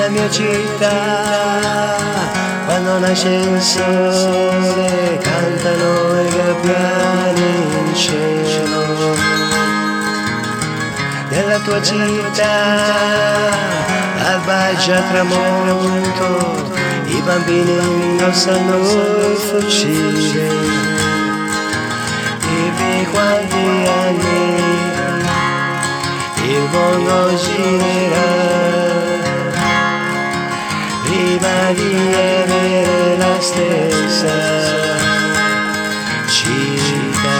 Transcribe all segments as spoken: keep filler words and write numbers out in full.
nella mia città, quando nasce il sole, cantano i gabbiani in cielo. Nella tua città, l'alba è già tramonto, i bambini indossano il fucile. Dimmi quanti anni il mondo girerà prima di avere la stessa città.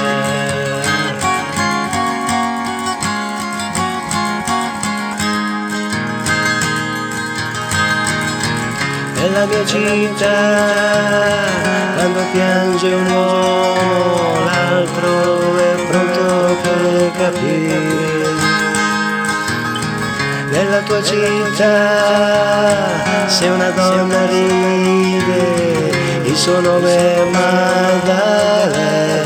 Nella mia città, quando piange un uomo, l'altro è pronto per capire. Nella tua città, se una donna ride, il suo nome è Maddalena.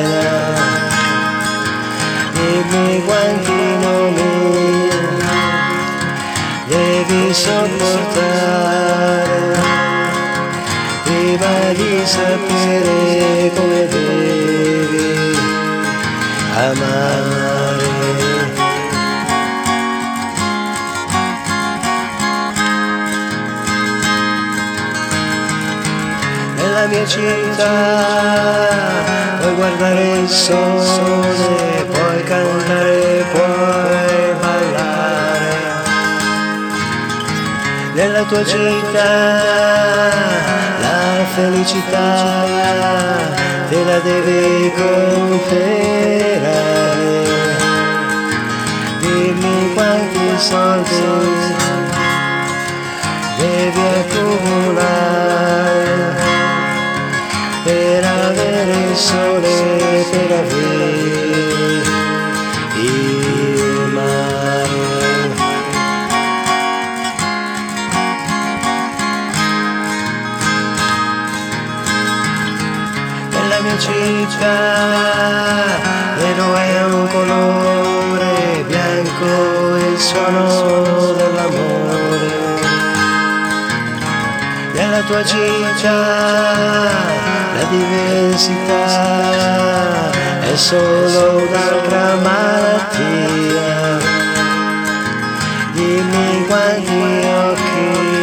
Dimmi quanti nomi devi sopportare prima di sapere come devi amare. Nella mia città puoi guardare il sole, puoi cantare, puoi ballare. Nella tua città la felicità te la devi comprare. Dimmi quanti soldi devi accumulare per avere il sole, per avere il mare. Nella mia città nero è un colore, bianco è il suono dell'amore. Nella tua città la diversità è solo un'altra malattia. Dimmi quanti occhi